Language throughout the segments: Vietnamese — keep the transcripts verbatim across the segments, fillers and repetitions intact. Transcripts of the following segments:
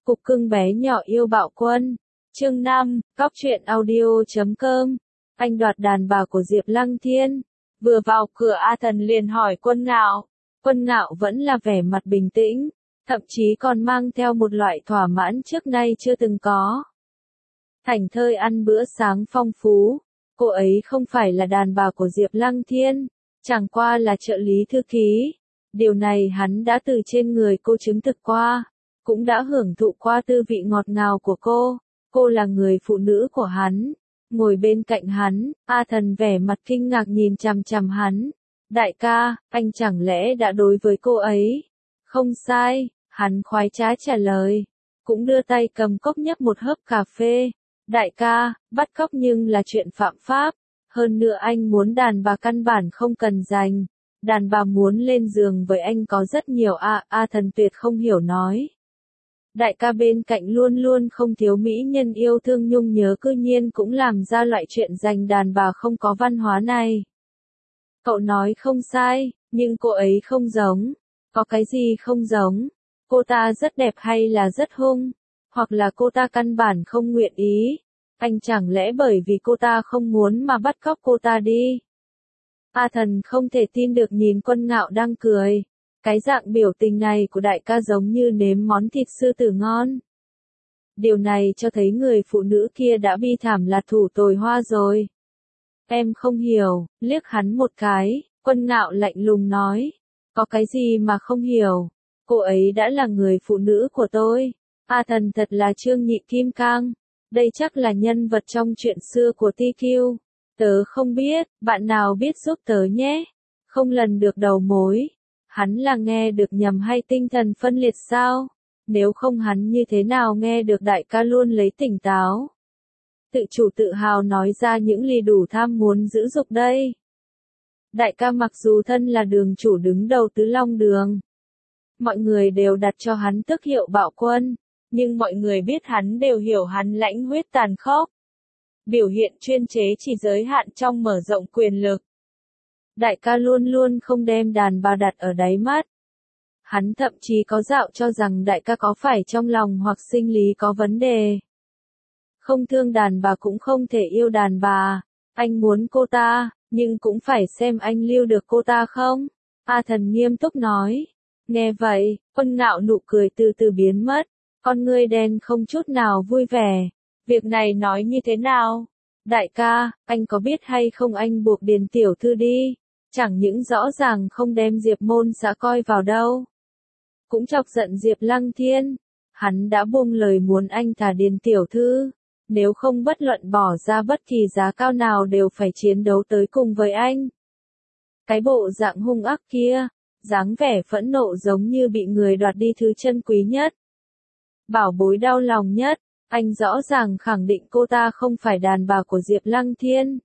Cục cưng bé nhỏ yêu bạo quân. Chương năm, Cóc truyện audio.com. Anh đoạt đàn bà của Diệp Lăng Thiên. Vừa vào cửa A Thần liền hỏi Quân Ngạo. Quân Ngạo vẫn là vẻ mặt bình tĩnh, thậm chí còn mang theo một loại thỏa mãn trước nay chưa từng có. Thảnh thơi ăn bữa sáng phong phú. Cô ấy không phải là đàn bà của Diệp Lăng Thiên, chẳng qua là trợ lý thư ký. Điều này hắn đã từ trên người cô chứng thực qua, cũng đã hưởng thụ qua tư vị ngọt ngào của cô. Cô là người phụ nữ của hắn. Ngồi bên cạnh hắn, A Thần vẻ mặt kinh ngạc nhìn chằm chằm hắn. Đại ca, anh chẳng lẽ đã đối với cô ấy? Không sai, hắn khoái trá trả lời. Cũng đưa tay cầm cốc nhấp một hớp cà phê. Đại ca, bắt cóc nhưng là chuyện phạm pháp. Hơn nữa anh muốn đàn bà căn bản không cần dành. Đàn bà muốn lên giường với anh có rất nhiều. A, A Thần tuyệt không hiểu nói. Đại ca bên cạnh luôn luôn không thiếu mỹ nhân yêu thương nhung nhớ, cư nhiên cũng làm ra loại chuyện giành đàn bà không có văn hóa này. Cậu nói không sai, nhưng cô ấy không giống. Có cái gì không giống? Cô ta rất đẹp hay là rất hung? Hoặc là cô ta căn bản không nguyện ý? Anh chẳng lẽ bởi vì cô ta không muốn mà bắt cóc cô ta đi? A Thần không thể tin được nhìn Quân Ngạo đang cười. Cái dạng biểu tình này của đại ca giống như nếm món thịt sư tử ngon. Điều này cho thấy người phụ nữ kia đã bi thảm là thủ tồi hoa rồi. Em không hiểu, liếc hắn một cái, Quân Ngạo lạnh lùng nói. Có cái gì mà không hiểu, cô ấy đã là người phụ nữ của tôi. A Thần thật là Trương Nhị Kim Cang, đây chắc là nhân vật trong chuyện xưa của Ti Kiu. Tớ không biết, bạn nào biết giúp tớ nhé. Không lần được đầu mối. Hắn là nghe được nhầm hay tinh thần phân liệt sao? Nếu không hắn như thế nào nghe được đại ca luôn lấy tỉnh táo? Tự chủ tự hào nói ra những ly đủ tham muốn giữ dục đây. Đại ca mặc dù thân là đường chủ đứng đầu Tứ Long Đường, mọi người đều đặt cho hắn tước hiệu bạo quân, nhưng mọi người biết hắn đều hiểu hắn lãnh huyết tàn khốc. Biểu hiện chuyên chế chỉ giới hạn trong mở rộng quyền lực. Đại ca luôn luôn không đem đàn bà đặt ở đáy mắt. Hắn thậm chí có dạo cho rằng đại ca có phải trong lòng hoặc sinh lý có vấn đề. Không thương đàn bà cũng không thể yêu đàn bà. Anh muốn cô ta, nhưng cũng phải xem anh lưu được cô ta không? A Thần nghiêm túc nói. Nghe vậy, Quân Ngạo nụ cười từ từ biến mất. Con ngươi đen không chút nào vui vẻ. Việc này nói như thế nào? Đại ca, anh có biết hay không anh buộc Điền tiểu thư đi? Chẳng những rõ ràng không đem Diệp Môn xã coi vào đâu. Cũng chọc giận Diệp Lăng Thiên. Hắn đã buông lời muốn anh thả Điền tiểu thư. Nếu không bất luận bỏ ra bất kỳ giá cao nào đều phải chiến đấu tới cùng với anh. Cái bộ dạng hung ác kia, dáng vẻ phẫn nộ giống như bị người đoạt đi thứ chân quý nhất. Bảo bối đau lòng nhất. Anh rõ ràng khẳng định cô ta không phải đàn bà của Diệp Lăng Thiên.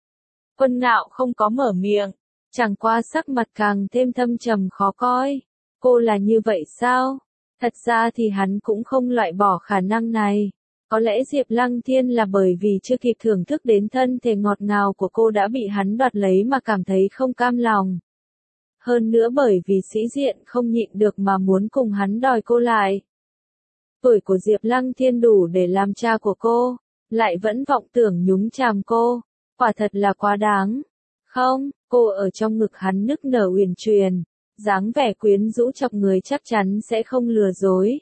Quân Ngạo không có mở miệng, chẳng qua sắc mặt càng thêm thâm trầm khó coi. Cô là như vậy sao? Thật ra thì hắn cũng không loại bỏ khả năng này. Có lẽ Diệp Lăng Thiên là bởi vì chưa kịp thưởng thức đến thân thể ngọt ngào của cô đã bị hắn đoạt lấy mà cảm thấy không cam lòng. Hơn nữa bởi vì sĩ diện không nhịn được mà muốn cùng hắn đòi cô lại. Tuổi của Diệp Lăng Thiên đủ để làm cha của cô, lại vẫn vọng tưởng nhúng chàm cô, quả thật là quá đáng. Không, cô ở trong ngực hắn nức nở uyển chuyển, dáng vẻ quyến rũ chọc người chắc chắn sẽ không lừa dối.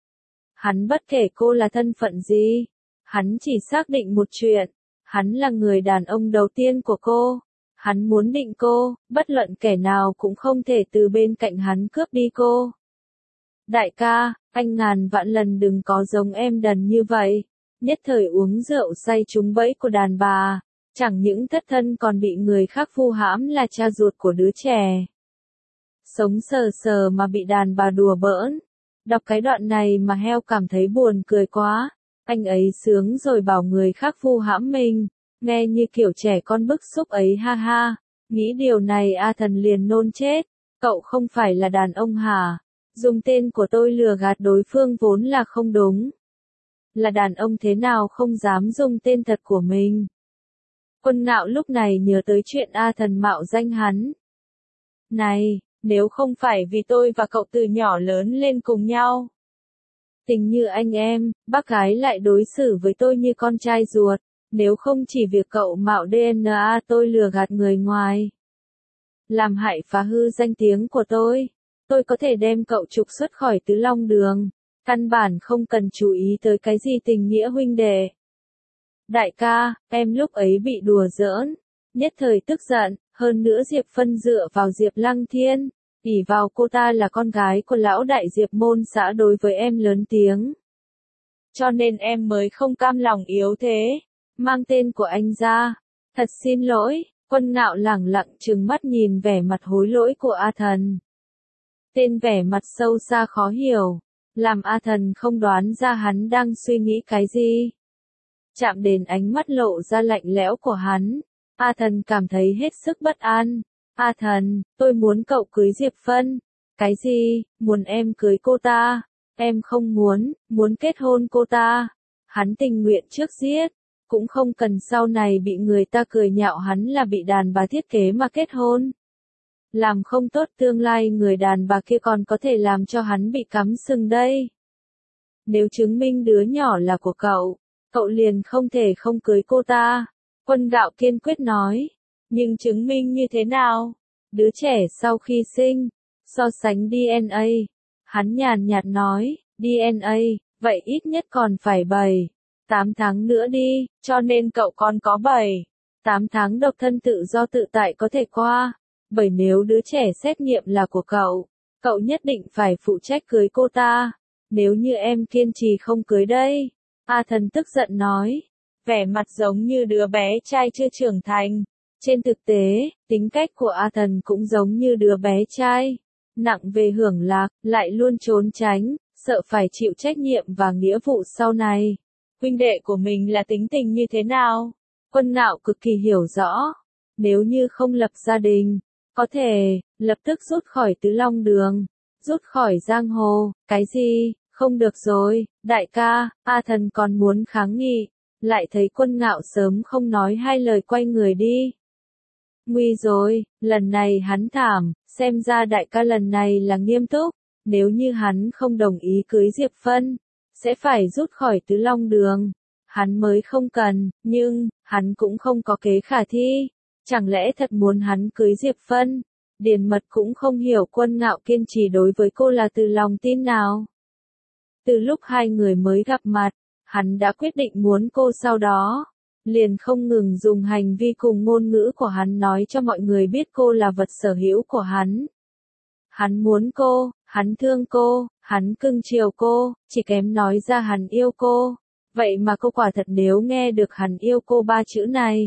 Hắn bất kể cô là thân phận gì, hắn chỉ xác định một chuyện, hắn là người đàn ông đầu tiên của cô. Hắn muốn định cô, bất luận kẻ nào cũng không thể từ bên cạnh hắn cướp đi cô. Đại ca, anh ngàn vạn lần đừng có giống em đần như vậy, nhất thời uống rượu say trúng bẫy của đàn bà, chẳng những thất thân còn bị người khác vu hãm là cha ruột của đứa trẻ. Sống sờ sờ mà bị đàn bà đùa bỡn. Đọc cái đoạn này mà heo cảm thấy buồn cười quá, anh ấy sướng rồi bảo người khác vu hãm mình, nghe như kiểu trẻ con bức xúc ấy ha ha, nghĩ điều này A Thần liền nôn chết, cậu không phải là đàn ông hả? Dùng tên của tôi lừa gạt đối phương vốn là không đúng. Là đàn ông thế nào không dám dùng tên thật của mình. Quân Ngạo lúc này nhớ tới chuyện A Thần mạo danh hắn. Này, nếu không phải vì tôi và cậu từ nhỏ lớn lên cùng nhau, Tình như anh em, bác gái lại đối xử với tôi như con trai ruột, nếu không chỉ việc cậu mạo đê en a tôi lừa gạt người ngoài, làm hại phá hư danh tiếng của tôi, tôi có thể đem cậu trục xuất khỏi Tứ Long Đường, căn bản không cần chú ý tới cái gì tình nghĩa huynh đệ. Đại ca, em lúc ấy bị đùa giỡn, nhất thời tức giận, hơn nữa Diệp Phân dựa vào Diệp Lăng Thiên, ỷ vào cô ta là con gái của lão đại Diệp môn xã đối với em lớn tiếng. Cho nên em mới không cam lòng yếu thế, mang tên của anh ra. Thật xin lỗi, Quân Ngạo lẳng lặng trừng mắt nhìn vẻ mặt hối lỗi của A Thần. Tên vẻ mặt sâu xa khó hiểu, làm A Thần không đoán ra hắn đang suy nghĩ cái gì. Chạm đến ánh mắt lộ ra lạnh lẽo của hắn, A Thần cảm thấy hết sức bất an. A Thần, tôi muốn cậu cưới Diệp Phân. Cái gì, muốn em cưới cô ta? Em không muốn, muốn kết hôn cô ta. Hắn tình nguyện trước giết, cũng không cần sau này bị người ta cười nhạo hắn là bị đàn bà thiết kế mà kết hôn. Làm không tốt tương lai người đàn bà kia còn có thể làm cho hắn bị cắm sừng đây. Nếu chứng minh đứa nhỏ là của cậu, cậu liền không thể không cưới cô ta. Quân Ngạo kiên quyết nói. Nhưng chứng minh như thế nào? Đứa trẻ sau khi sinh, so sánh đê en a. Hắn nhàn nhạt nói, đê en a, vậy ít nhất còn phải bảy, tám tháng nữa đi, cho nên cậu còn có bảy, tám tháng độc thân tự do tự tại có thể qua. Bởi nếu đứa trẻ xét nghiệm là của cậu, cậu nhất định phải phụ trách cưới cô ta. Nếu như em kiên trì không cưới đây. A Thần tức giận nói, vẻ mặt giống như đứa bé trai chưa trưởng thành. Trên thực tế, tính cách của A Thần cũng giống như đứa bé trai, nặng về hưởng lạc, lại luôn trốn tránh, sợ phải chịu trách nhiệm và nghĩa vụ sau này. Huynh đệ của mình là tính tình như thế nào? Quân Ngạo cực kỳ hiểu rõ, nếu như không lập gia đình, có thể, lập tức rút khỏi Tứ Long Đường, rút khỏi giang hồ, cái gì, không được rồi, đại ca, A Thần còn muốn kháng nghị, lại thấy Quân Ngạo sớm không nói hai lời quay người đi. Nguy rồi, lần này hắn thảm, xem ra đại ca lần này là nghiêm túc, nếu như hắn không đồng ý cưới Diệp Phân, sẽ phải rút khỏi Tứ Long Đường. Hắn mới không cần, nhưng, hắn cũng không có kế khả thi. Chẳng lẽ thật muốn hắn cưới Diệp Phân? Điền Mật cũng không hiểu Quân Ngạo kiên trì đối với cô là từ lòng tin nào. Từ lúc hai người mới gặp mặt, hắn đã quyết định muốn cô, sau đó liền không ngừng dùng hành vi cùng ngôn ngữ của hắn nói cho mọi người biết cô là vật sở hữu của hắn. Hắn muốn cô, hắn thương cô, hắn cưng chiều cô, chỉ kém nói ra hắn yêu cô. Vậy mà cô quả thật nếu nghe được hắn yêu cô ba chữ này,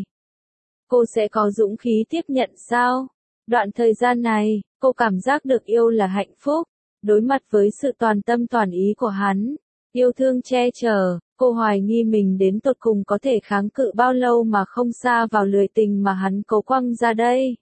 cô sẽ có dũng khí tiếp nhận sao? Đoạn thời gian này, cô cảm giác được yêu là hạnh phúc, đối mặt với sự toàn tâm toàn ý của hắn, yêu thương che chở, cô hoài nghi mình đến tột cùng có thể kháng cự bao lâu mà không sa vào lưới tình mà hắn cố quăng ra đây.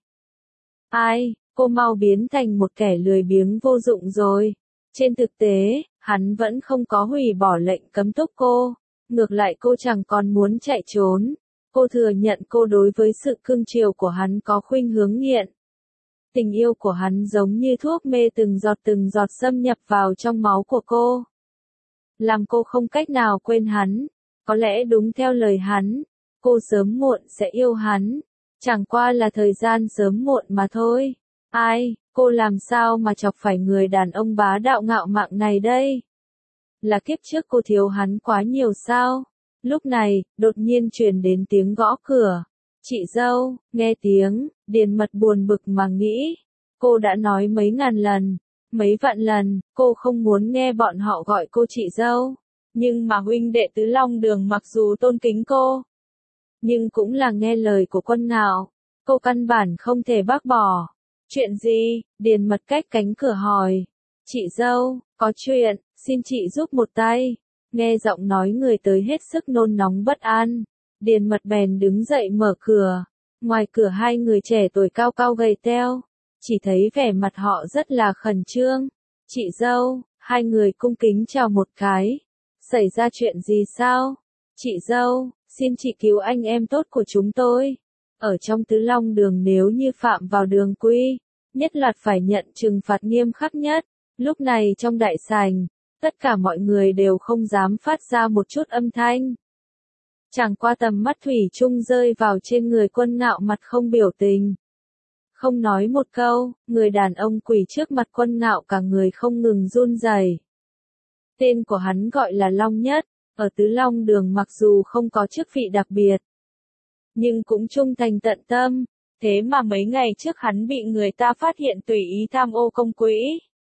Ai, cô mau biến thành một kẻ lười biếng vô dụng rồi. Trên thực tế, hắn vẫn không có hủy bỏ lệnh cấm túc cô, ngược lại cô chẳng còn muốn chạy trốn. Cô thừa nhận cô đối với sự cưng chiều của hắn có khuynh hướng nghiện. Tình yêu của hắn giống như thuốc mê từng giọt từng giọt xâm nhập vào trong máu của cô, làm cô không cách nào quên hắn. Có lẽ đúng theo lời hắn, cô sớm muộn sẽ yêu hắn, chẳng qua là thời gian sớm muộn mà thôi. Ai, cô làm sao mà chọc phải người đàn ông bá đạo ngạo mạn này đây? Là kiếp trước cô thiếu hắn quá nhiều sao? Lúc này, đột nhiên truyền đến tiếng gõ cửa. Chị dâu, nghe tiếng, Điền Mật buồn bực mà nghĩ. Cô đã nói mấy ngàn lần, mấy vạn lần, cô không muốn nghe bọn họ gọi cô chị dâu. Nhưng mà huynh đệ Tứ Long Đường mặc dù tôn kính cô, nhưng cũng là nghe lời của Quân Ngạo. Cô căn bản không thể bác bỏ. Chuyện gì? Điền Mật cách cánh cửa hỏi. Chị dâu, có chuyện, xin chị giúp một tay. Nghe giọng nói người tới hết sức nôn nóng bất an. Điền Mật bèn đứng dậy mở cửa. Ngoài cửa hai người trẻ tuổi cao cao gầy teo. Chỉ thấy vẻ mặt họ rất là khẩn trương. Chị dâu, hai người cung kính chào một cái. Xảy ra chuyện gì sao? Chị dâu, xin chị cứu anh em tốt của chúng tôi. Ở trong Tứ Long Đường nếu như phạm vào đường quy, nhất loạt phải nhận trừng phạt nghiêm khắc nhất. Lúc này trong đại sảnh, Tất cả mọi người đều không dám phát ra một chút âm thanh. Chẳng qua tầm mắt thủy chung rơi vào trên người Quân Ngạo mặt không biểu tình. Không nói một câu, người đàn ông quỳ trước mặt Quân Ngạo cả người không ngừng run rẩy. Tên của hắn gọi là Long Nhất, ở Tứ Long Đường mặc dù không có chức vị đặc biệt, nhưng cũng trung thành tận tâm, thế mà mấy ngày trước hắn bị người ta phát hiện tùy ý tham ô công quỹ.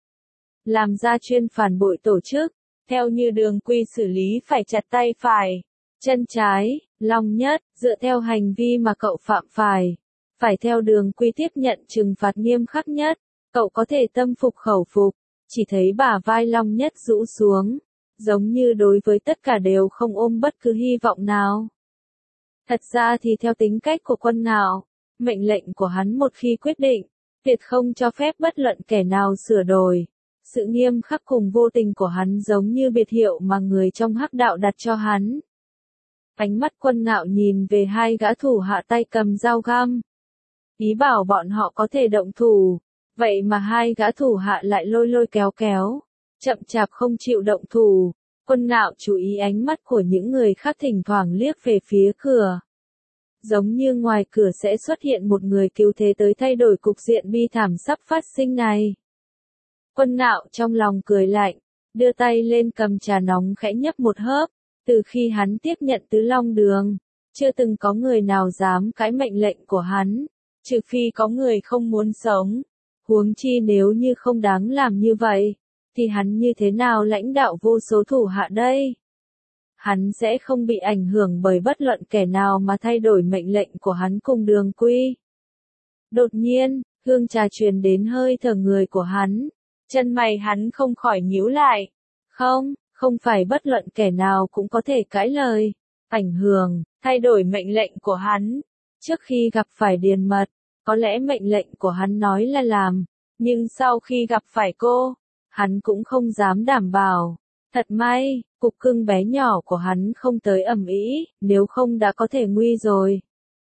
Làm ra chuyên phản bội tổ chức, theo như đường quy xử lý phải chặt tay phải, chân trái, Long Nhất, dựa theo hành vi mà cậu phạm phải, phải theo đường quy tiếp nhận trừng phạt nghiêm khắc nhất, cậu có thể tâm phục khẩu phục, chỉ thấy bả vai Long Nhất rũ xuống, giống như đối với tất cả đều không ôm bất cứ hy vọng nào. Thật ra thì theo tính cách của Quân Ngạo, mệnh lệnh của hắn một khi quyết định, tuyệt không cho phép bất luận kẻ nào sửa đổi. Sự nghiêm khắc cùng vô tình của hắn giống như biệt hiệu mà người trong hắc đạo đặt cho hắn. Ánh mắt Quân Ngạo nhìn về hai gã thủ hạ tay cầm dao găm. Ý bảo bọn họ có thể động thủ, vậy mà hai gã thủ hạ lại lôi lôi kéo kéo, chậm chạp không chịu động thủ. Quân Ngạo chú ý ánh mắt của những người khác thỉnh thoảng liếc về phía cửa. Giống như ngoài cửa sẽ xuất hiện một người cứu thế tới thay đổi cục diện bi thảm sắp phát sinh này. Quân Ngạo trong lòng cười lạnh, đưa tay lên cầm trà nóng khẽ nhấp một hớp. Từ khi hắn tiếp nhận Tứ Long Đường, chưa từng có người nào dám cãi mệnh lệnh của hắn, trừ phi có người không muốn sống. Huống chi nếu như không đáng làm như vậy, thì hắn như thế nào lãnh đạo vô số thủ hạ đây? Hắn sẽ không bị ảnh hưởng bởi bất luận kẻ nào mà thay đổi mệnh lệnh của hắn cùng đường quy. Đột nhiên, hương trà truyền đến hơi thở người của hắn, chân mày hắn không khỏi nhíu lại. Không, không phải bất luận kẻ nào cũng có thể cãi lời, ảnh hưởng, thay đổi mệnh lệnh của hắn. Trước khi gặp phải Điền Mật, có lẽ mệnh lệnh của hắn nói là làm, nhưng sau khi gặp phải cô, hắn cũng không dám đảm bảo. Thật may, cục cưng bé nhỏ của hắn không tới ầm ĩ, nếu không đã có thể nguy rồi.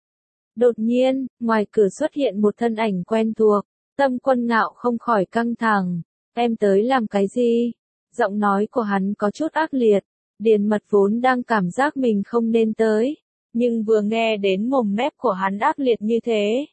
Đột nhiên, ngoài cửa xuất hiện một thân ảnh quen thuộc, tâm Quân Ngạo không khỏi căng thẳng. Em tới làm cái gì? Giọng nói của hắn có chút ác liệt, Điền Mật vốn đang cảm giác mình không nên tới, nhưng vừa nghe đến mồm mép của hắn ác liệt như thế.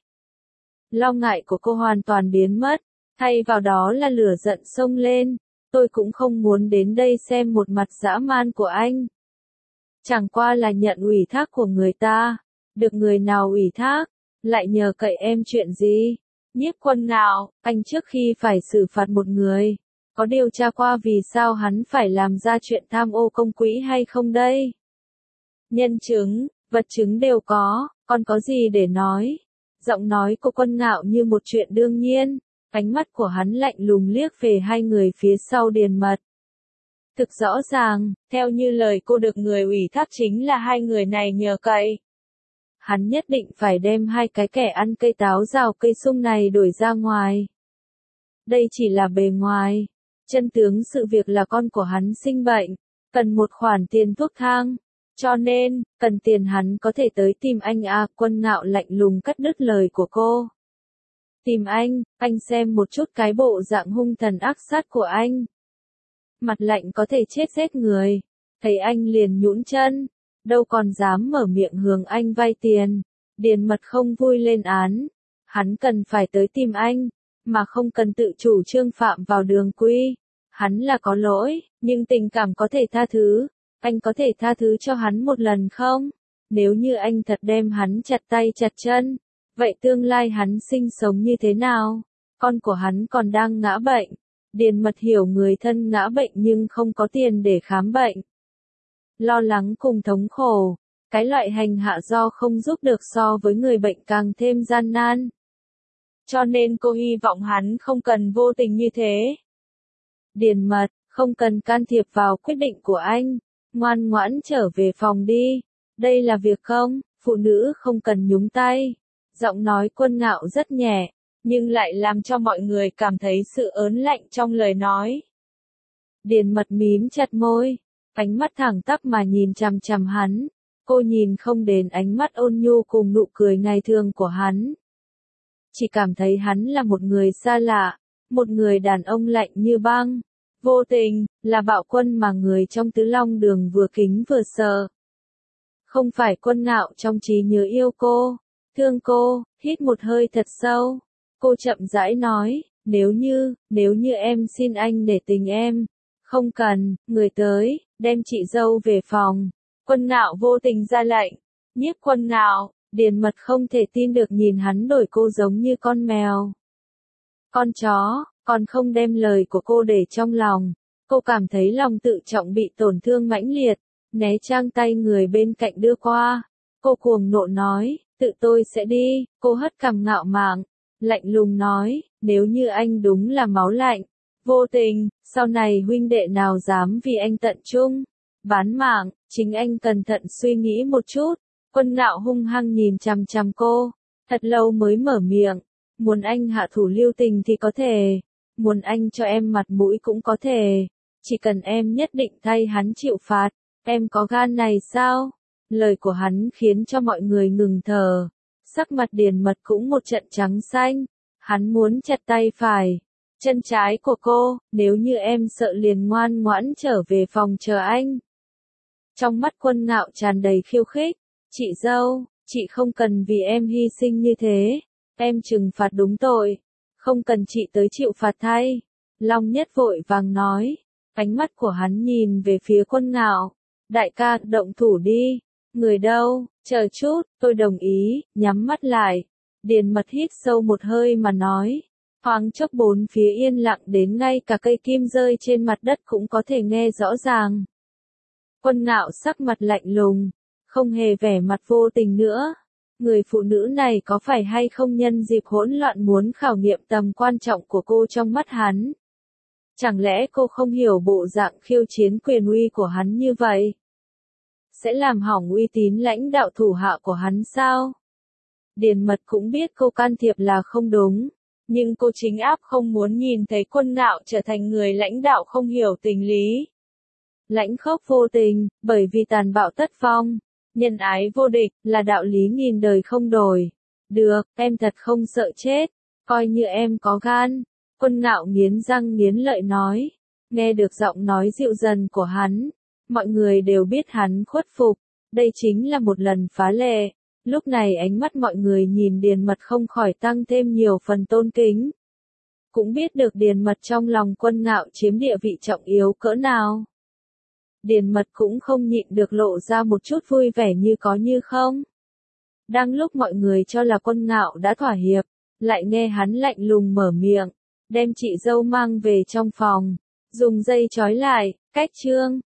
Lo ngại của cô hoàn toàn biến mất, thay vào đó là lửa giận xông lên. Tôi cũng không muốn đến đây xem một mặt dã man của anh. Chẳng qua là nhận ủy thác của người ta, được người nào ủy thác, lại nhờ cậy em chuyện gì? Nhiếp Quân Ngạo, anh trước khi phải xử phạt một người, có điều tra qua vì sao hắn phải làm ra chuyện tham ô công quỹ hay không đây? Nhân chứng, vật chứng đều có, còn có gì để nói? Giọng nói của Quân Ngạo như một chuyện đương nhiên, ánh mắt của hắn lạnh lùng liếc về hai người phía sau Điền Mật. Thực rõ ràng, theo như lời cô được người ủy thác chính là hai người này nhờ cậy. Hắn nhất định phải đem hai cái kẻ ăn cây táo rào cây sung này đuổi ra ngoài. Đây chỉ là bề ngoài. Chân tướng sự việc là con của hắn sinh bệnh, cần một khoản tiền thuốc thang. Cho nên, cần tiền hắn có thể tới tìm anh à, Quân Ngạo lạnh lùng cắt đứt lời của cô. Tìm anh, anh xem một chút cái bộ dạng hung thần ác sát của anh. Mặt lạnh có thể chết rét người. Thấy anh liền nhũn chân, đâu còn dám mở miệng hướng anh vay tiền. Điền Mật không vui lên án. Hắn cần phải tới tìm anh, mà không cần tự chủ trương phạm vào đường quy. Hắn là có lỗi, nhưng tình cảm có thể tha thứ. Anh có thể tha thứ cho hắn một lần không? Nếu như anh thật đem hắn chặt tay chặt chân, vậy tương lai hắn sinh sống như thế nào? Con của hắn còn đang ngã bệnh. Điền Mật hiểu người thân ngã bệnh nhưng không có tiền để khám bệnh. Lo lắng cùng thống khổ, cái loại hành hạ do không giúp được so với người bệnh càng thêm gian nan. Cho nên cô hy vọng hắn không cần vô tình như thế. Điền Mật, không cần can thiệp vào quyết định của anh, ngoan ngoãn trở về phòng đi. Đây là việc công, phụ nữ không cần nhúng tay. Giọng nói Quân Ngạo rất nhẹ, nhưng lại làm cho mọi người cảm thấy sự ớn lạnh trong lời nói. Điền Mật mím chặt môi, ánh mắt thẳng tắp mà nhìn chằm chằm hắn. Cô nhìn không đến ánh mắt ôn nhu cùng nụ cười ngày thường của hắn. Chỉ cảm thấy hắn là một người xa lạ, một người đàn ông lạnh như băng. Vô tình, là Bạo Quân mà người trong Tứ Long Đường vừa kính vừa sợ. Không phải Quân Ngạo trong trí nhớ yêu cô, thương cô, hít một hơi thật sâu. Cô chậm rãi nói, nếu như, nếu như em xin anh để tình em. Không cần, người tới, đem chị dâu về phòng. Quân Ngạo vô tình ra lệnh. Nhiếp Quân Ngạo, Điền Mật không thể tin được nhìn hắn đổi cô giống như con mèo. Con chó, còn không đem lời của cô để trong lòng. Cô cảm thấy lòng tự trọng bị tổn thương mãnh liệt, né trang tay người bên cạnh đưa qua. Cô cuồng nộ nói, tự tôi sẽ đi. Cô hất cằm ngạo mạn, lạnh lùng nói, nếu như anh đúng là máu lạnh, vô tình, sau này huynh đệ nào dám vì anh tận trung, bán mạng, chính anh cẩn thận suy nghĩ một chút. Quân Ngạo hung hăng nhìn chằm chằm cô, thật lâu mới mở miệng, muốn anh hạ thủ lưu tình thì có thể, muốn anh cho em mặt mũi cũng có thể, chỉ cần em nhất định thay hắn chịu phạt, em có gan này sao? Lời của hắn khiến cho mọi người ngừng thở, sắc mặt Điền Mật cũng một trận trắng xanh, hắn muốn chặt tay phải, chân trái của cô, nếu như em sợ liền ngoan ngoãn trở về phòng chờ anh. Trong mắt Quân Ngạo tràn đầy khiêu khích, chị dâu, chị không cần vì em hy sinh như thế, em trừng phạt đúng tội, không cần chị tới chịu phạt thay. Long Nhất vội vàng nói, ánh mắt của hắn nhìn về phía Quân Ngạo, đại ca, động thủ đi, người đâu, chờ chút, tôi đồng ý, nhắm mắt lại. Điền Mật hít sâu một hơi mà nói, thoáng chốc bốn phía yên lặng đến ngay cả cây kim rơi trên mặt đất cũng có thể nghe rõ ràng. Quân Ngạo sắc mặt lạnh lùng, không hề vẻ mặt vô tình nữa. Người phụ nữ này có phải hay không nhân dịp hỗn loạn muốn khảo nghiệm tầm quan trọng của cô trong mắt hắn? Chẳng lẽ cô không hiểu bộ dạng khiêu chiến quyền uy của hắn như vậy? Sẽ làm hỏng uy tín lãnh đạo thủ hạ của hắn sao? Điền Mật cũng biết cô can thiệp là không đúng, nhưng cô chính áp không muốn nhìn thấy Quân Ngạo trở thành người lãnh đạo không hiểu tình lý. Lãnh khốc vô tình, bởi vì tàn bạo tất vong, nhân ái vô địch, là đạo lý nghìn đời không đổi. Được, em thật không sợ chết, coi như em có gan. Quân Ngạo nghiến răng nghiến lợi nói, nghe được giọng nói dịu dần của hắn, mọi người đều biết hắn khuất phục, đây chính là một lần phá lệ. Lúc này ánh mắt mọi người nhìn Điền Mật không khỏi tăng thêm nhiều phần tôn kính. Cũng biết được Điền Mật trong lòng Quân Ngạo chiếm địa vị trọng yếu cỡ nào. Điền Mật cũng không nhịn được lộ ra một chút vui vẻ như có như không. Đang lúc mọi người cho là Quân Ngạo đã thỏa hiệp, lại nghe hắn lạnh lùng mở miệng, đem chị dâu mang về trong phòng, dùng dây trói lại, cách chương.